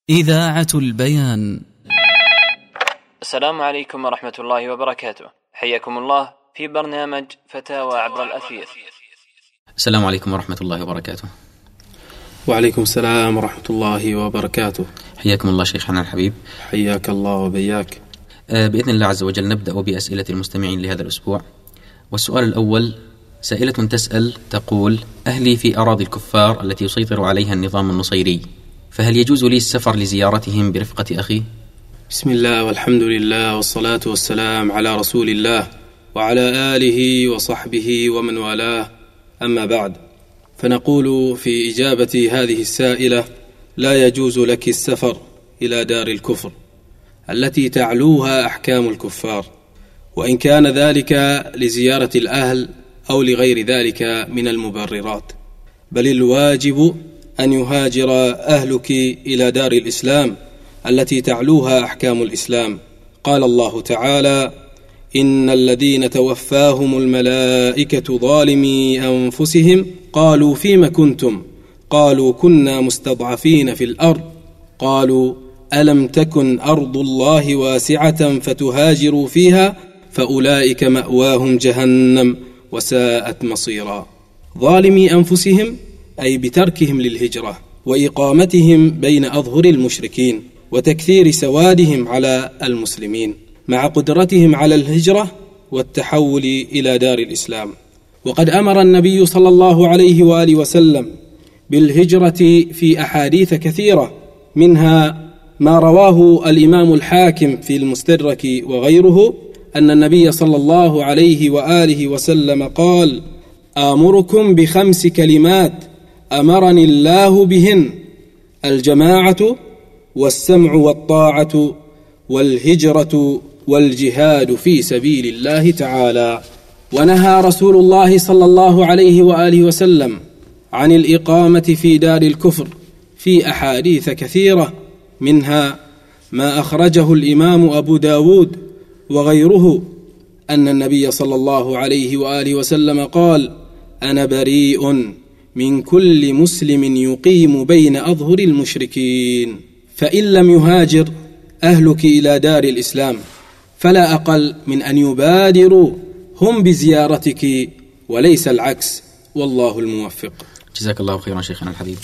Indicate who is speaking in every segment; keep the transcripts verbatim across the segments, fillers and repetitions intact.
Speaker 1: إذاعة البيان.
Speaker 2: السلام عليكم ورحمة الله وبركاته، حياكم الله في برنامج فتاوى عبر الأثير.
Speaker 3: السلام عليكم ورحمة الله وبركاته.
Speaker 4: وعليكم السلام ورحمة الله وبركاته.
Speaker 3: حياكم الله شيخنا الحبيب.
Speaker 4: حياك الله وبياك.
Speaker 3: بإذن الله عز وجل نبدأ بأسئلة المستمعين لهذا الأسبوع. والسؤال الأول، سائلة تسأل تقول: أهلي في أراضي الكفار التي يسيطر عليها النظام النصيري، فهل يجوز لي السفر لزيارتهم برفقة أخي؟
Speaker 4: بسم الله والحمد لله والصلاة والسلام على رسول الله وعلى آله وصحبه ومن والاه، أما بعد، فنقول في إجابة هذه السائلة: لا يجوز لك السفر إلى دار الكفر التي تعلوها أحكام الكفار، وإن كان ذلك لزيارة الأهل أو لغير ذلك من المبررات، بل الواجب أن يهاجر أهلك إلى دار الإسلام التي تعلوها أحكام الإسلام. قال الله تعالى: إن الذين توفاهم الملائكة ظالمي أنفسهم قالوا فيم كنتم؟ قالوا كنا مستضعفين في الأرض، قالوا ألم تكن أرض الله واسعة فتهاجروا فيها فأولئك مأواهم جهنم وساءت مصيرا. ظالمي أنفسهم أي بتركهم للهجرة وإقامتهم بين أظهر المشركين وتكثير سوادهم على المسلمين، مع قدرتهم على الهجرة والتحول إلى دار الإسلام. وقد أمر النبي صلى الله عليه وآله وسلم بالهجرة في أحاديث كثيرة، منها ما رواه الإمام الحاكم في المستدرك وغيره أن النبي صلى الله عليه وآله وسلم قال: آمركم بخمس كلمات أمرني الله بهن: الجماعة والسمع والطاعة والهجرة والجهاد في سبيل الله تعالى. ونهى رسول الله صلى الله عليه وآله وسلم عن الإقامة في دار الكفر في أحاديث كثيرة، منها ما أخرجه الإمام أبو داود وغيره أن النبي صلى الله عليه وآله وسلم قال: أنا بريء من كل مسلم يقيم بين أظهر المشركين. فإن لم يهاجر أهلك إلى دار الإسلام فلا أقل من أن يبادروا هم بزيارتك وليس العكس، والله الموفق.
Speaker 3: جزاك الله خيرا شيخنا الحبيب.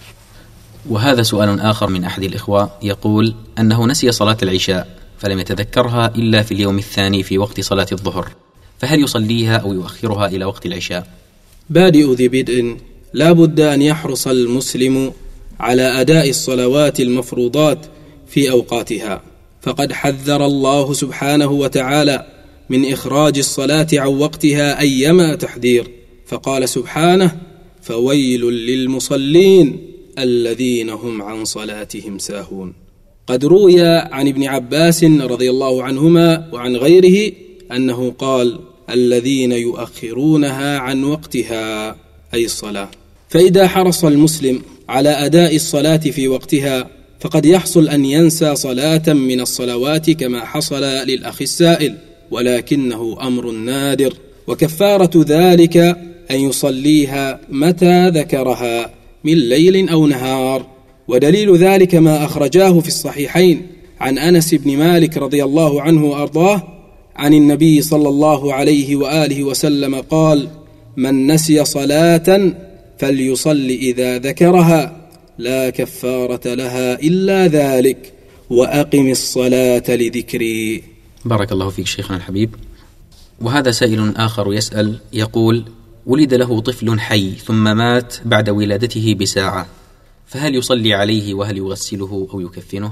Speaker 3: وهذا سؤال آخر من أحد الإخوة يقول أنه نسي صلاة العشاء فلم يتذكرها إلا في اليوم الثاني في وقت صلاة الظهر، فهل يصليها أو يؤخرها إلى وقت العشاء؟
Speaker 4: بادئ ذي بدء، لا بد أن يحرص المسلم على أداء الصلوات المفروضات في أوقاتها، فقد حذر الله سبحانه وتعالى من إخراج الصلاة عن وقتها أيما تحذير، فقال سبحانه: فويل للمصلين الذين هم عن صلاتهم ساهون. قد روي عن ابن عباس رضي الله عنهما وعن غيره أنه قال: الذين يؤخرونها عن وقتها، أي الصلاة. فإذا حرص المسلم على أداء الصلاة في وقتها فقد يحصل أن ينسى صلاة من الصلوات كما حصل للأخ السائل، ولكنه أمر نادر، وكفارة ذلك أن يصليها متى ذكرها من ليل أو نهار. ودليل ذلك ما أخرجاه في الصحيحين عن أنس بن مالك رضي الله عنه وأرضاه عن النبي صلى الله عليه وآله وسلم قال: من نسي صلاة فليصل إذا ذكرها، لا كفارة لها إلا ذلك، وأقم الصلاة لذكري.
Speaker 3: بارك الله فيك شيخنا الحبيب. وهذا سائل آخر يسأل يقول: ولد له طفل حي ثم مات بعد ولادته بساعة، فهل يصلي عليه وهل يغسله أو يكفنه؟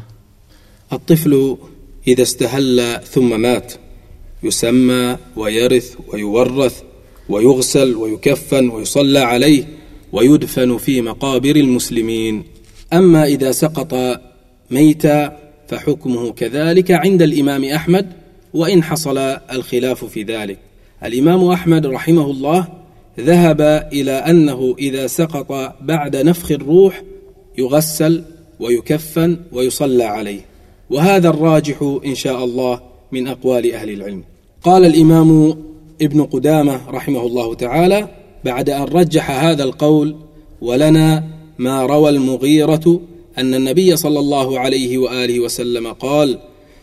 Speaker 4: الطفل إذا استهل ثم مات يسمى ويرث ويورث ويغسل ويكفن ويصلى عليه ويدفن في مقابر المسلمين. أما إذا سقط ميتا فحكمه كذلك عند الإمام أحمد، وإن حصل الخلاف في ذلك. الإمام أحمد رحمه الله ذهب إلى أنه إذا سقط بعد نفخ الروح يغسل ويكفن ويصلى عليه، وهذا الراجح إن شاء الله من أقوال أهل العلم. قال الإمام ابن قدامة رحمه الله تعالى بعد أن رجح هذا القول: ولنا ما روى المغيرة أن النبي صلى الله عليه وآله وسلم قال: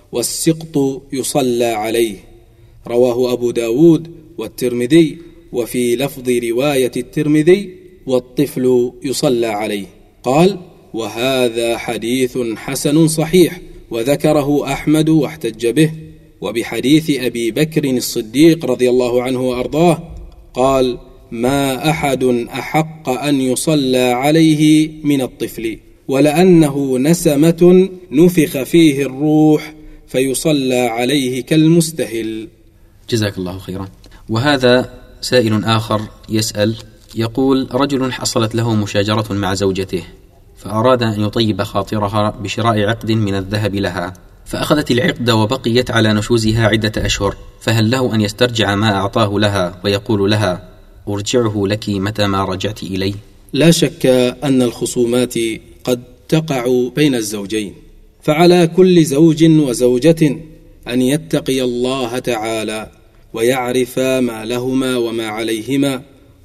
Speaker 4: والسقط يصلى عليه، رواه أبو داود والترمذي، وفي لفظ رواية الترمذي: والطفل يصلى عليه. قال: وهذا حديث حسن صحيح، وذكره أحمد واحتج به. وبحديث أبي بكر الصديق رضي الله عنه وأرضاه قال: ما أحد أحق أن يصلى عليه من الطفل، ولأنه نسمة نفخ فيه الروح فيصلى عليه كالمستهل.
Speaker 3: جزاك الله خيرا. وهذا سائل آخر يسأل يقول: رجل حصلت له مشاجرة مع زوجته، فأراد أن يطيب خاطرها بشراء عقد من الذهب لها، فأخذت العقد وبقيت على نشوزها عدة أشهر، فهل له أن يسترجع ما أعطاه لها ويقول لها: أرجعه لك متى ما رجعت إلي؟
Speaker 4: لا شك أن الخصومات قد تقع بين الزوجين، فعلى كل زوج وزوجة أن يتقي الله تعالى ويعرف ما لهما وما عليهما،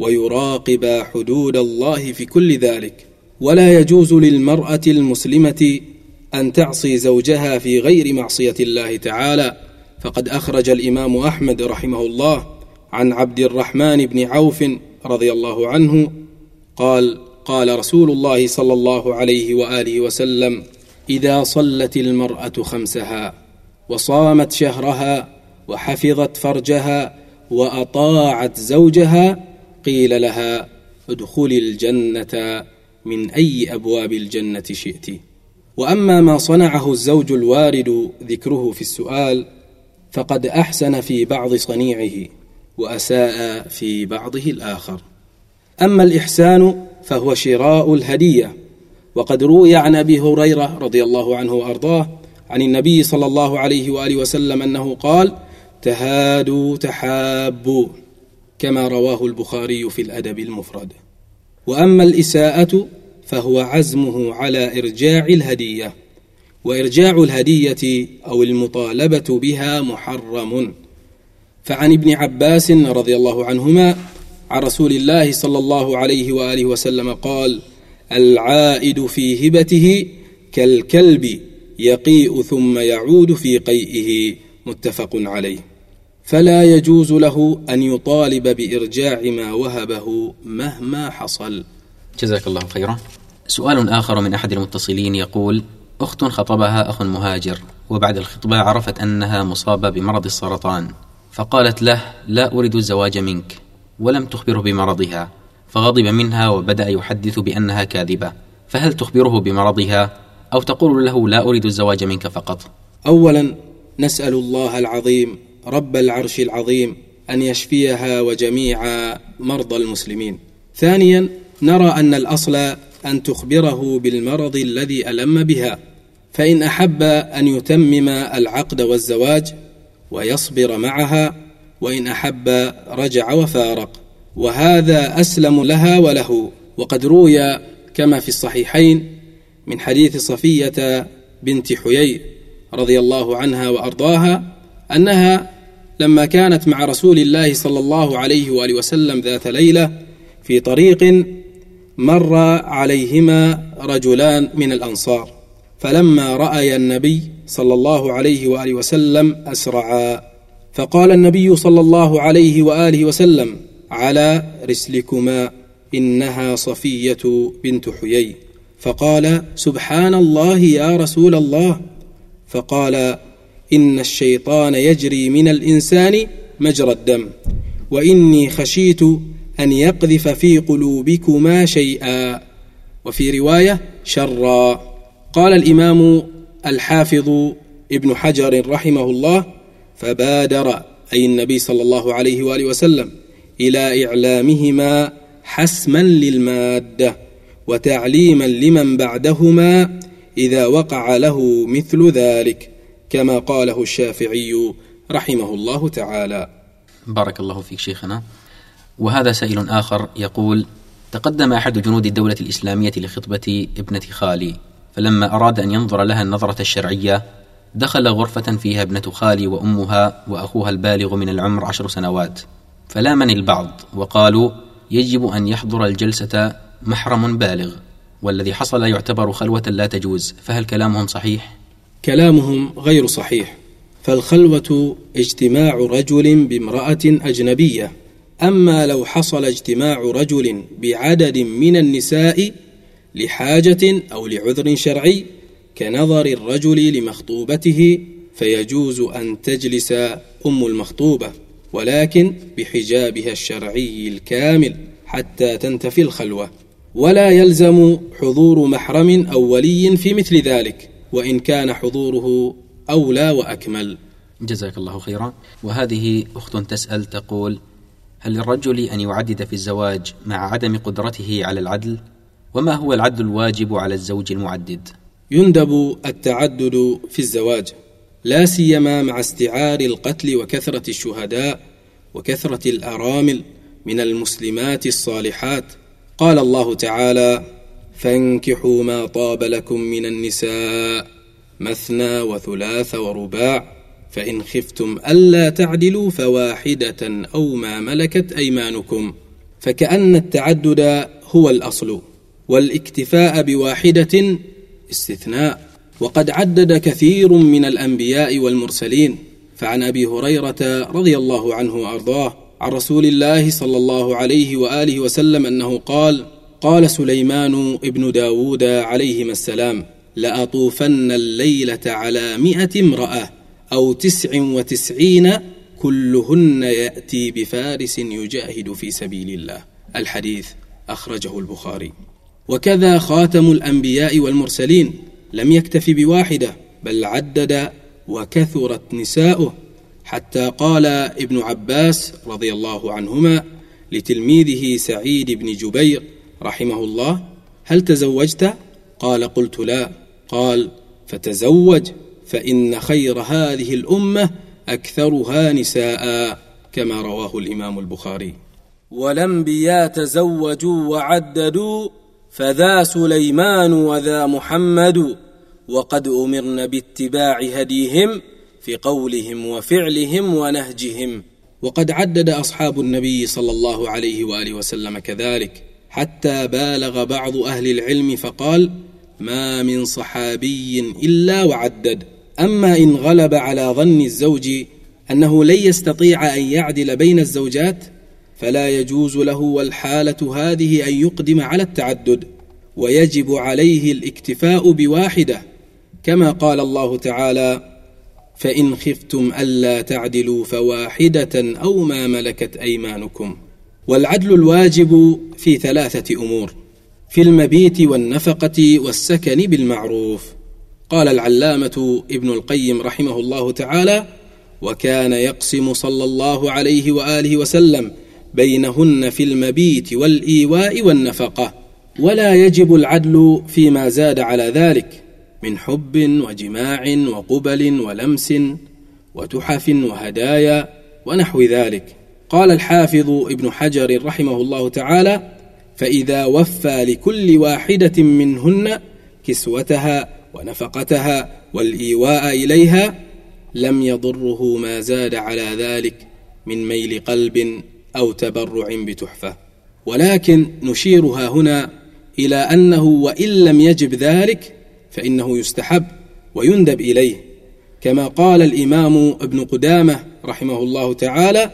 Speaker 4: ويراقب حدود الله في كل ذلك. ولا يجوز للمرأة المسلمة أن تعصي زوجها في غير معصية الله تعالى، فقد أخرج الإمام أحمد رحمه الله عن عبد الرحمن بن عوف رضي الله عنه قال: قال رسول الله صلى الله عليه وآله وسلم: إذا صلت المرأة خمسها وصامت شهرها وحفظت فرجها وأطاعت زوجها قيل لها: ادخلي الجنة من أي أبواب الجنة شئت. وأما ما صنعه الزوج الوارد ذكره في السؤال فقد أحسن في بعض صنيعه وأساء في بعضه الآخر. أما الإحسان فهو شراء الهدية، وقد روي عن أبي هريرة رضي الله عنه وأرضاه عن النبي صلى الله عليه وآله وسلم أنه قال: تهادوا تحابوا، كما رواه البخاري في الأدب المفرد. وأما الإساءة فهو عزمه على إرجاع الهدية، وإرجاع الهدية أو المطالبة بها محرم. فعن ابن عباس رضي الله عنهما عن رسول الله صلى الله عليه وآله وسلم قال: العائد في هبته كالكلب يقيء ثم يعود في قيئه، متفق عليه. فلا يجوز له أن يطالب بإرجاع ما وهبه مهما حصل.
Speaker 3: جزاك الله خيرا. سؤال آخر من أحد المتصلين يقول: أخت خطبها أخ مهاجر، وبعد الخطبة عرفت أنها مصابة بمرض السرطان، فقالت له: لا أريد الزواج منك، ولم تخبره بمرضها، فغضب منها وبدأ يحدث بأنها كاذبة، فهل تخبره بمرضها أو تقول له: لا أريد الزواج منك فقط؟
Speaker 4: أولا نسأل الله العظيم رب العرش العظيم أن يشفيها وجميع مرضى المسلمين. ثانيا نرى أن الأصل أن تخبره بالمرض الذي ألم بها، فإن أحب أن يتمم العقد والزواج ويصبر معها، وإن أحب رجع وفارق، وهذا أسلم لها وله. وقد روي كما في الصحيحين من حديث صفية بنت حيي رضي الله عنها وأرضاها أنها لما كانت مع رسول الله صلى الله عليه وآله وسلم ذات ليلة في طريق مر عليهما رجلان من الأنصار، فلما رأي النبي صلى الله عليه وآله وسلم أسرعا، فقال النبي صلى الله عليه وآله وسلم: على رسلكما، إنها صفية بنت حيي. فقال: سبحان الله يا رسول الله. فقال: إن الشيطان يجري من الإنسان مجرى الدم، وإني خشيت أن يقذف في قلوبكما شيئا، وفي رواية شرا. قال الإمام الحافظ ابن حجر رحمه الله: فبادر أي النبي صلى الله عليه وآله وسلم إلى إعلامهما حسما للمادة وتعليما لمن بعدهما إذا وقع له مثل ذلك، كما قاله الشافعي رحمه الله تعالى.
Speaker 3: بارك الله فيك شيخنا. وهذا سائل آخر يقول: تقدم أحد جنود الدولة الإسلامية لخطبة ابنة خالي، فلما أراد أن ينظر لها النظرة الشرعية دخل غرفة فيها ابنة خالي وأمها وأخوها البالغ من العمر عشر سنوات، فلامني البعض وقالوا: يجب أن يحضر الجلسة محرم بالغ، والذي حصل يعتبر خلوة لا تجوز، فهل كلامهم صحيح؟
Speaker 4: كلامهم غير صحيح، فالخلوة اجتماع رجل بامرأة أجنبية، أما لو حصل اجتماع رجل بعدد من النساء لحاجة أو لعذر شرعي كنظر الرجل لمخطوبته فيجوز أن تجلس أم المخطوبة، ولكن بحجابها الشرعي الكامل حتى تنتفي الخلوة، ولا يلزم حضور محرم أو ولي في مثل ذلك، وإن كان حضوره أولى وأكمل.
Speaker 3: جزاك الله خيرا. وهذه أخت تسأل تقول: هل للرجل أن يعدد في الزواج مع عدم قدرته على العدل؟ وما هو العدل الواجب على الزوج المعدد؟
Speaker 4: يندب التعدد في الزواج، لا سيما مع استعار القتل وكثرة الشهداء وكثرة الأرامل من المسلمات الصالحات. قال الله تعالى: فانكحوا ما طاب لكم من النساء مثنى وثلاث ورباع فإن خفتم ألا تعدلوا فواحدة أو ما ملكت أيمانكم. فكأن التعدد هو الأصل، والاكتفاء بواحدة استثناء. وقد عدد كثير من الأنبياء والمرسلين، فعن أبي هريرة رضي الله عنه وأرضاه عن رسول الله صلى الله عليه وآله وسلم أنه قال: قال سليمان ابن داود عليهما السلام: لأطوفن الليلة على مئة امرأة أو تسع وتسعين كلهن يأتي بفارس يجاهد في سبيل الله. الحديث أخرجه البخاري. وكذا خاتم الأنبياء والمرسلين لم يكتف بواحدة، بل عدد وكثرت نساؤه، حتى قال ابن عباس رضي الله عنهما لتلميذه سعيد بن جبير رحمه الله: هل تزوجت؟ قال: قلت لا. قال: فتزوج، فإن خير هذه الأمة أكثرها نساء، كما رواه الإمام البخاري. والأنبياء تزوجوا وعددوا، فذا سليمان وذا محمد، وقد أمرن باتباع هديهم في قولهم وفعلهم ونهجهم. وقد عدد أصحاب النبي صلى الله عليه وآله وسلم كذلك، حتى بالغ بعض أهل العلم فقال: ما من صحابي إلا وعدد. أما إن غلب على ظن الزوج أنه لن يستطيع أن يعدل بين الزوجات فلا يجوز له والحالة هذه أن يقدم على التعدد، ويجب عليه الاكتفاء بواحدة، كما قال الله تعالى: فإن خفتم ألا تعدلوا فواحدة أو ما ملكت أيمانكم. والعدل الواجب في ثلاثة أمور: في المبيت والنفقة والسكن بالمعروف. قال العلامة ابن القيم رحمه الله تعالى: وكان يقسم صلى الله عليه وآله وسلم بينهن في المبيت والإيواء والنفقة، ولا يجب العدل فيما زاد على ذلك من حب وجماع وقبل ولمس وتحف وهدايا ونحو ذلك. قال الحافظ ابن حجر رحمه الله تعالى: فإذا وفى لكل واحدة منهن كسوتها ونفقتها والإيواء إليها لم يضره ما زاد على ذلك من ميل قلب أو تبرع بتحفة. ولكن نشيرها هنا إلى أنه وإن لم يجب ذلك فإنه يستحب ويندب إليه، كما قال الإمام ابن قدامة رحمه الله تعالى: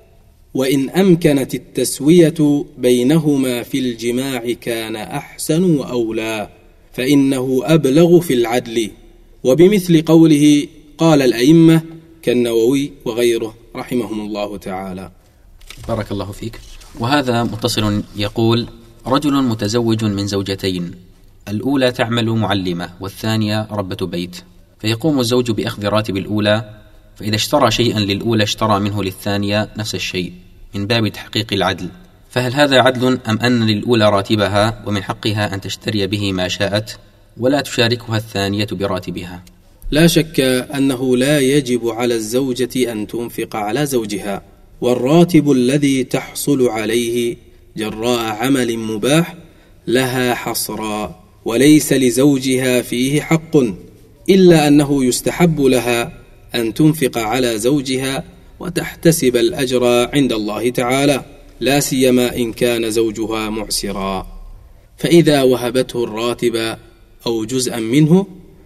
Speaker 4: وإن أمكنت التسوية بينهما في الجماع كان أحسن وأولى، فإنه أبلغ في العدل. وبمثل قوله قال الأئمة كالنووي وغيره رحمهم الله تعالى.
Speaker 3: بارك الله فيك. وهذا متصل يقول: رجل متزوج من زوجتين، الأولى تعمل معلمة والثانية ربة بيت، فيقوم الزوج بأخذ راتب الأولى، فإذا اشترى شيئا للأولى اشترى منه للثانية نفس الشيء من باب تحقيق العدل، فهل هذا عدل أم أن للأولى راتبها ومن حقها أن تشتري به ما شاءت ولا تشاركها الثانية براتبها؟
Speaker 4: لا شك أنه لا يجب على الزوجة أن تنفق على زوجها، والراتب الذي تحصل عليه جراء عمل مباح لها حصرا، وليس لزوجها فيه حق، إلا أنه يستحب لها أن تنفق على زوجها وتحتسب الأجر عند الله تعالى، لا سيما إن كان زوجها معسرا. فإذا وهبته الراتب أو جزءا منه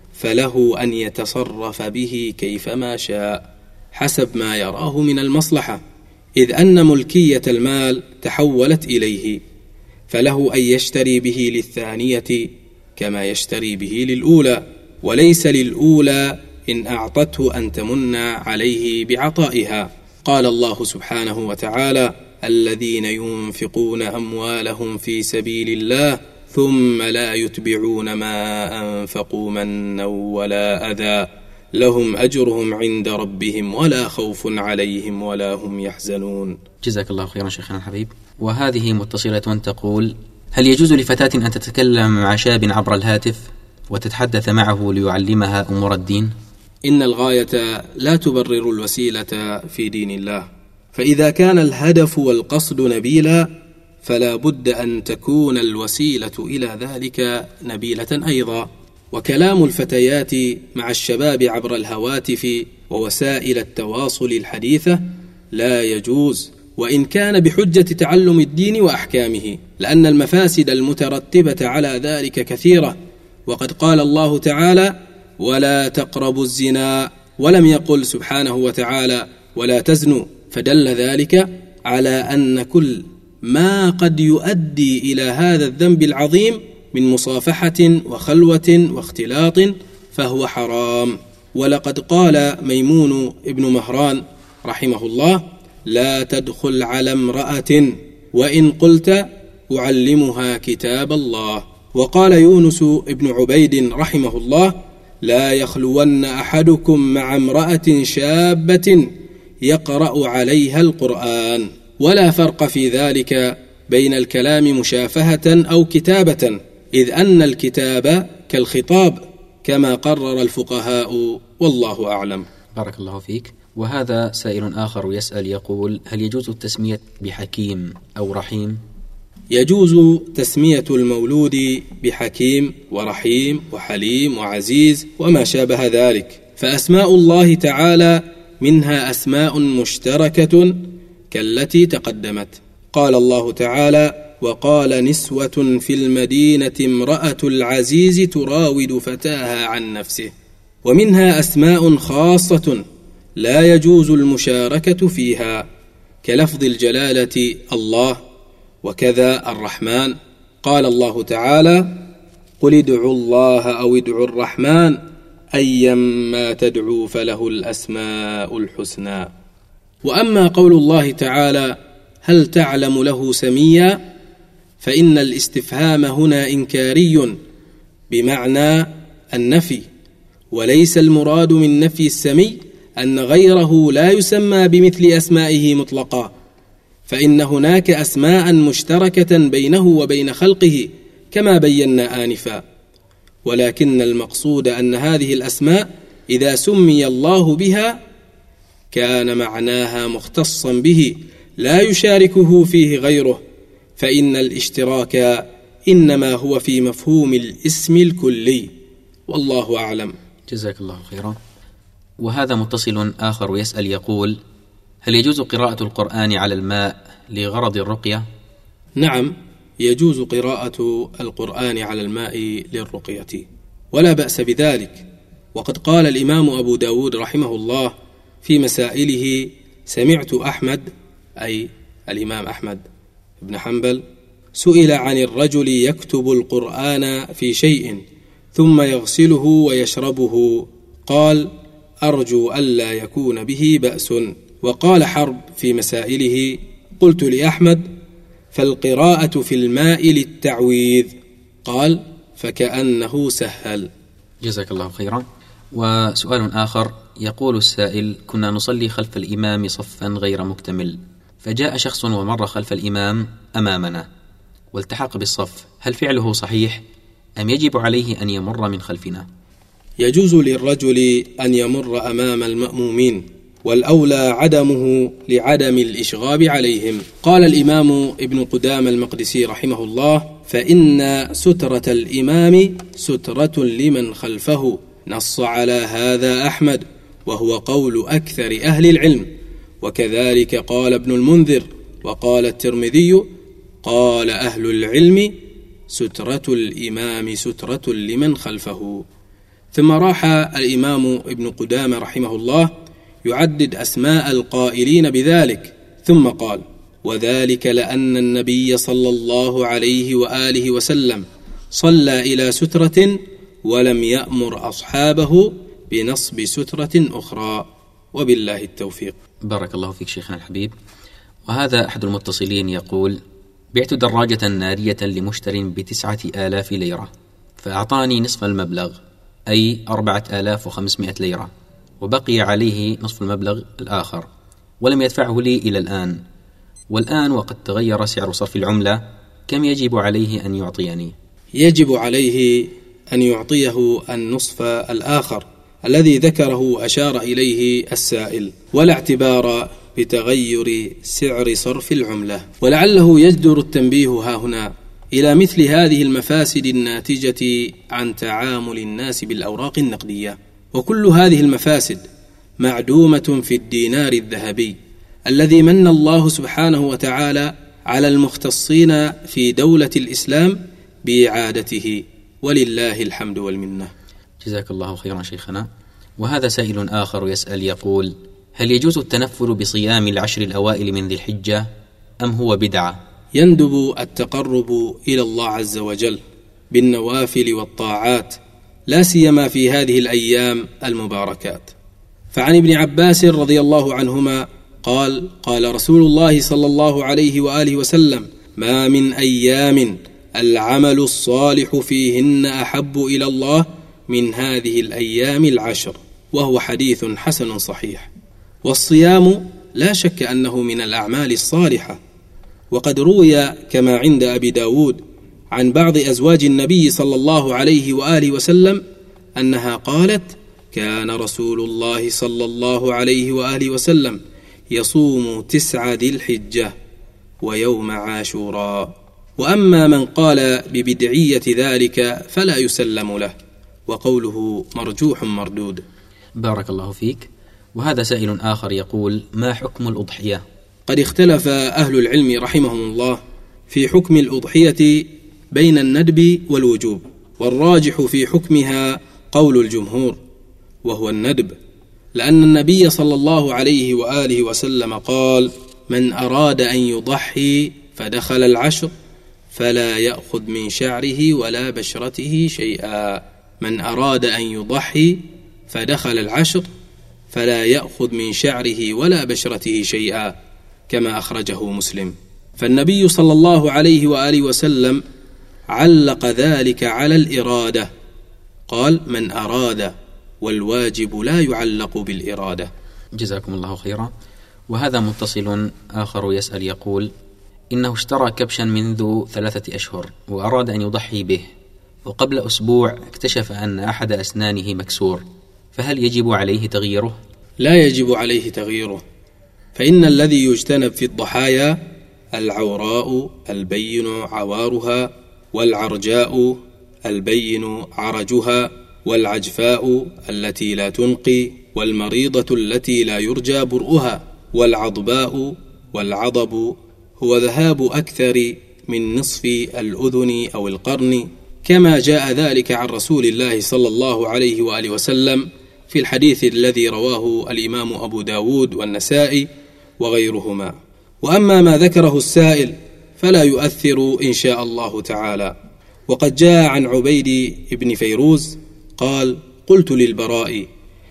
Speaker 4: فله أن يتصرف به كيفما شاء حسب ما يراه من المصلحة، إذ أن ملكية المال تحولت إليه، فله أن يشتري به للثانية كما يشتري به للأولى، وليس للأولى إن أعطته أن تمن عليه بعطائها. قال الله سبحانه وتعالى: الذين ينفقون أموالهم في سبيل الله ثم لا يتبعون ما أنفقوا منا ولا أذى لهم أجرهم عند ربهم ولا خوف عليهم ولا هم يحزنون.
Speaker 3: جزاك الله خيرا شيخنا الحبيب. وهذه متصلة تقول: هل يجوز لفتاة أن تتكلم مع شاب عبر الهاتف وتتحدث معه ليعلمها أمور الدين؟
Speaker 4: إن الغاية لا تبرر الوسيلة في دين الله، فإذا كان الهدف والقصد نبيلا فلا بد أن تكون الوسيلة إلى ذلك نبيلة أيضا. وكلام الفتيات مع الشباب عبر الهواتف ووسائل التواصل الحديثة لا يجوز، وإن كان بحجة تعلم الدين وأحكامه، لأن المفاسد المترتبة على ذلك كثيرة. وقد قال الله تعالى: ولا تقربوا الزنا، ولم يقل سبحانه وتعالى ولا تزنوا، فدل ذلك على أن كل ما قد يؤدي إلى هذا الذنب العظيم من مصافحة وخلوة واختلاط فهو حرام. ولقد قال ميمون ابن مهران رحمه الله: لا تدخل على امرأة وإن قلت أعلمها كتاب الله. وقال يونس ابن عبيد رحمه الله: لا يخلون أحدكم مع امرأة شابة يقرأ عليها القرآن. ولا فرق في ذلك بين الكلام مشافهة أو كتابة، إذ أن الكتاب كالخطاب كما قرر الفقهاء، والله أعلم.
Speaker 3: بارك الله فيك. وهذا سائل آخر يسأل يقول: هل يجوز التسمية بحكيم أو رحيم؟
Speaker 4: يجوز تسمية المولود بحكيم ورحيم وحليم وعزيز وما شابه ذلك، فأسماء الله تعالى منها أسماء مشتركة كالتي تقدمت. قال الله تعالى: وقال نسوة في المدينة امرأة العزيز تراود فتاها عن نفسه. ومنها أسماء خاصة لا يجوز المشاركة فيها، كلفظ الجلالة الله، وكذا الرحمن. قال الله تعالى: قل ادعوا الله أو ادعوا الرحمن أيما تدعوا فله الأسماء الحسنى. وأما قول الله تعالى: هل تعلم له سميا، فإن الاستفهام هنا إنكاري بمعنى النفي، وليس المراد من نفي السمي أن غيره لا يسمى بمثل أسمائه مطلقا، فإن هناك أسماء مشتركة بينه وبين خلقه كما بينا آنفا، ولكن المقصود أن هذه الأسماء إذا سمي الله بها كان معناها مختصا به لا يشاركه فيه غيره، فإن الاشتراك إنما هو في مفهوم الاسم الكلي، والله أعلم.
Speaker 3: جزاك الله خيرا. وهذا متصل آخر يسأل يقول: هل يجوز قراءة القرآن على الماء لغرض الرقية؟
Speaker 4: نعم، يجوز قراءة القرآن على الماء للرقية، ولا بأس بذلك. وقد قال الإمام أبو داود رحمه الله في مسائله: سمعت أحمد، أي الإمام أحمد بن حنبل، سئل عن الرجل يكتب القرآن في شيء ثم يغسله ويشربه، قال: أرجو ألا يكون به بأس. وقال حرب في مسائله: قلت لأحمد: فالقراءة في الماء للتعويذ، قال: فكأنه سهل.
Speaker 3: جزاك الله خيرا. وسؤال آخر يقول السائل: كنا نصلي خلف الإمام صفا غير مكتمل، فجاء شخص ومر خلف الإمام أمامنا والتحق بالصف، هل فعله صحيح أم يجب عليه أن يمر من خلفنا؟
Speaker 4: يجوز للرجل أن يمر أمام المأمومين، والأولى عدمه لعدم الإشغاب عليهم. قال الإمام ابن قدام المقدسي رحمه الله: فإن سترة الإمام سترة لمن خلفه، نص على هذا أحمد، وهو قول أكثر أهل العلم، وكذلك قال ابن المنذر، وقال الترمذي: قال أهل العلم سترة الإمام سترة لمن خلفه. ثم راح الإمام ابن قدامة رحمه الله يعدد أسماء القائلين بذلك، ثم قال: وذلك لأن النبي صلى الله عليه وآله وسلم صلى إلى سترة ولم يأمر أصحابه بنصب سترة أخرى، وبالله التوفيق.
Speaker 3: بارك الله فيك شيخنا الحبيب. وهذا أحد المتصلين يقول: بعت دراجة نارية لمشتر بتسعة آلاف ليرة، فأعطاني نصف المبلغ أي أربعة آلاف وخمسمائة ليرة، وبقي عليه نصف المبلغ الآخر ولم يدفعه لي إلى الآن، والآن وقد تغير سعر صرف العملة، كم يجب عليه أن يعطيني؟
Speaker 4: يجب عليه أن يعطيه النصف الآخر الذي ذكره وأشار إليه السائل، ولا اعتبار بتغير سعر صرف العملة. ولعله يجدر التنبيه ها هنا إلى مثل هذه المفاسد الناتجة عن تعامل الناس بالأوراق النقدية، وكل هذه المفاسد معدومة في الدينار الذهبي الذي من الله سبحانه وتعالى على المختصين في دولة الإسلام بإعادته، ولله الحمد والمنة.
Speaker 3: جزاك الله خيرا شيخنا. وهذا سائل آخر يسأل يقول: هل يجوز التنفل بصيام العشر الأوائل من ذي الحجة أم هو بدعة؟
Speaker 4: يندب التقرب إلى الله عز وجل بالنوافل والطاعات، لا سيما في هذه الأيام المباركات. فعن ابن عباس رضي الله عنهما قال: قال رسول الله صلى الله عليه وآله وسلم: ما من أيام العمل الصالح فيهن أحب إلى الله من هذه الأيام العشر، وهو حديث حسن صحيح. والصيام لا شك أنه من الأعمال الصالحة، وقد روي كما عند أبي داود عن بعض أزواج النبي صلى الله عليه وآله وسلم أنها قالت: كان رسول الله صلى الله عليه وآله وسلم يصوم تسع ذي الحجة ويوم عاشوراء. وأما من قال ببدعية ذلك فلا يسلم له، وقوله مرجوح مردود.
Speaker 3: بارك الله فيك. وهذا سائل آخر يقول: ما حكم الأضحية؟
Speaker 4: قد اختلف أهل العلم رحمهم الله في حكم الأضحية بين الندب والوجوب، والراجح في حكمها قول الجمهور وهو الندب، لأن النبي صلى الله عليه وآله وسلم قال: من أراد أن يضحي فدخل العشر فلا يأخذ من شعره ولا بشرته شيئا. من أراد أن يضحي فدخل العشر فلا يأخذ من شعره ولا بشرته شيئا، كما أخرجه مسلم. فالنبي صلى الله عليه وآله وسلم علق ذلك على الإرادة، قال: من أراد، والواجب لا يعلق بالإرادة.
Speaker 3: جزاكم الله خيرا. وهذا متصل آخر يسأل يقول: إنه اشترى كبشا منذ ثلاثة أشهر وأراد أن يضحي به، وقبل أسبوع اكتشف أن أحد أسنانه مكسور، فهل يجب عليه تغييره؟
Speaker 4: لا يجب عليه تغييره، فإن الذي يجتنب في الضحايا العوراء البين عوارها، والعرجاء البين عرجها، والعجفاء التي لا تنقي، والمريضة التي لا يرجى برؤها، والعضباء والعضب هو ذهاب أكثر من نصف الأذن أو القرن، كما جاء ذلك عن رسول الله صلى الله عليه وآله وسلم في الحديث الذي رواه الإمام أبو داود والنسائي وغيرهما. وأما ما ذكره السائل فلا يؤثر إن شاء الله تعالى. وقد جاء عن عبيد بن فيروز قال: قلت للبراء: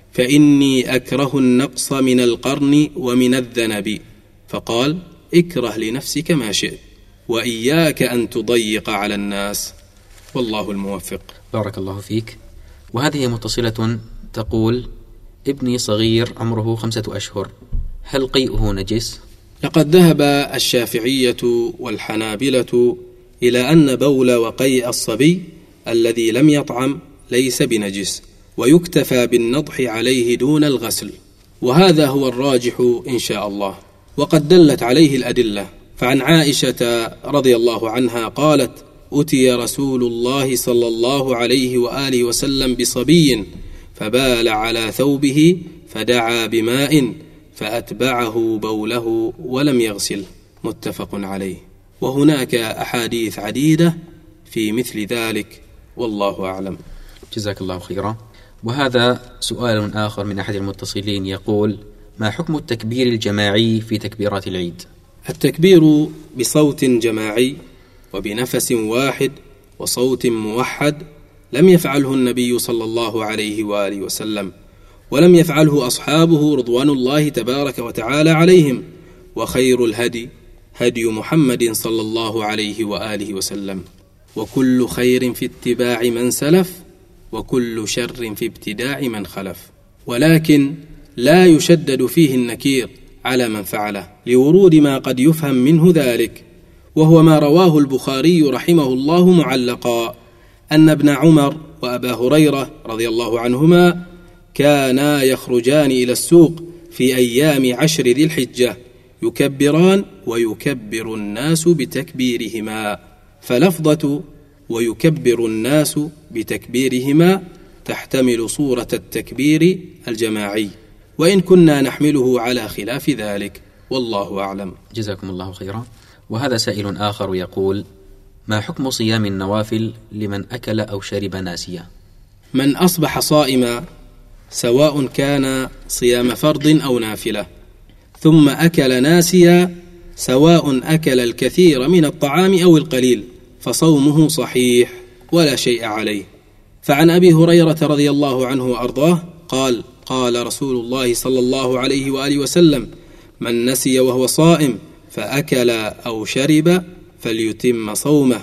Speaker 4: فإني أكره النقص من القرن ومن الذنب، فقال: اكره لنفسك ما شئت، وإياك أن تضيق على الناس، والله الموفق.
Speaker 3: بارك الله فيك. وهذه متصلة تقول: ابني صغير عمره خمسة أشهر، هل قيئه نجس؟
Speaker 4: لقد ذهب الشافعية والحنابلة إلى أن بول وقيء الصبي الذي لم يطعم ليس بنجس، ويكتفى بالنضح عليه دون الغسل، وهذا هو الراجح إن شاء الله، وقد دلت عليه الأدلة. فعن عائشة رضي الله عنها قالت: أتي رسول الله صلى الله عليه وآله وسلم بصبي فبال على ثوبه فدعا بماء فأتبعه بوله ولم يغسل، متفق عليه. وهناك أحاديث عديدة في مثل ذلك، والله أعلم.
Speaker 3: جزاك الله خيرا. وهذا سؤال آخر من أحد المتصلين يقول: ما حكم التكبير الجماعي في تكبيرات العيد؟
Speaker 4: التكبير بصوت جماعي وبنفس واحد وصوت موحد لم يفعله النبي صلى الله عليه وآله وسلم، ولم يفعله أصحابه رضوان الله تبارك وتعالى عليهم، وخير الهدي هدي محمد صلى الله عليه وآله وسلم، وكل خير في اتباع من سلف، وكل شر في ابتداع من خلف. ولكن لا يشدد فيه النكير على من فعله، لورود ما قد يفهم منه ذلك، وهو ما رواه البخاري رحمه الله معلقا، أن ابن عمر وأبا هريرة رضي الله عنهما كانا يخرجان إلى السوق في أيام عشر ذي الحجة يكبران ويكبر الناس بتكبيرهما، فلفظة ويكبر الناس بتكبيرهما تحتمل صورة التكبير الجماعي، وإن كنا نحمله على خلاف ذلك، والله أعلم.
Speaker 3: جزاكم الله خيرا. وهذا سائل آخر يقول: ما حكم صيام النوافل لمن أكل أو شرب ناسيا؟
Speaker 4: من أصبح صائما سواء كان صيام فرض أو نافلة ثم أكل ناسيا، سواء أكل الكثير من الطعام أو القليل، فصومه صحيح ولا شيء عليه. فعن أبي هريرة رضي الله عنه وأرضاه قال: قال رسول الله صلى الله عليه وآله وسلم: من نسي وهو صائم فأكل أو شرب فليتم صومه،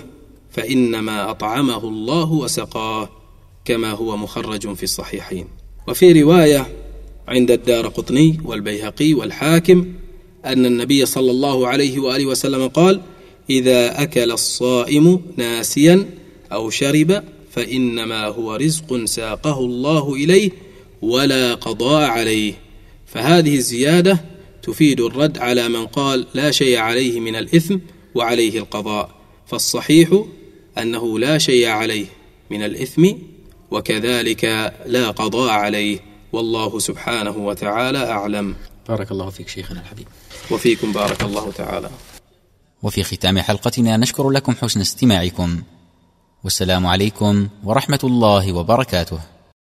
Speaker 4: فإنما أطعمه الله وسقاه، كما هو مخرج في الصحيحين. وفي رواية عند الدارقطني والبيهقي والحاكم أن النبي صلى الله عليه وآله وسلم قال: إذا أكل الصائم ناسيا أو شرب فإنما هو رزق ساقه الله إليه ولا قضاء عليه. فهذه الزيادة تفيد الرد على من قال لا شيء عليه من الإثم وعليه القضاء، فالصحيح أنه لا شيء عليه من الإثم وكذلك لا قضاء عليه، والله سبحانه وتعالى أعلم.
Speaker 3: بارك الله فيك شيخنا الحبيب.
Speaker 4: وفيكم بارك الله تعالى.
Speaker 1: وفي ختام حلقتنا نشكر لكم حسن استماعكم، والسلام عليكم ورحمة الله وبركاته.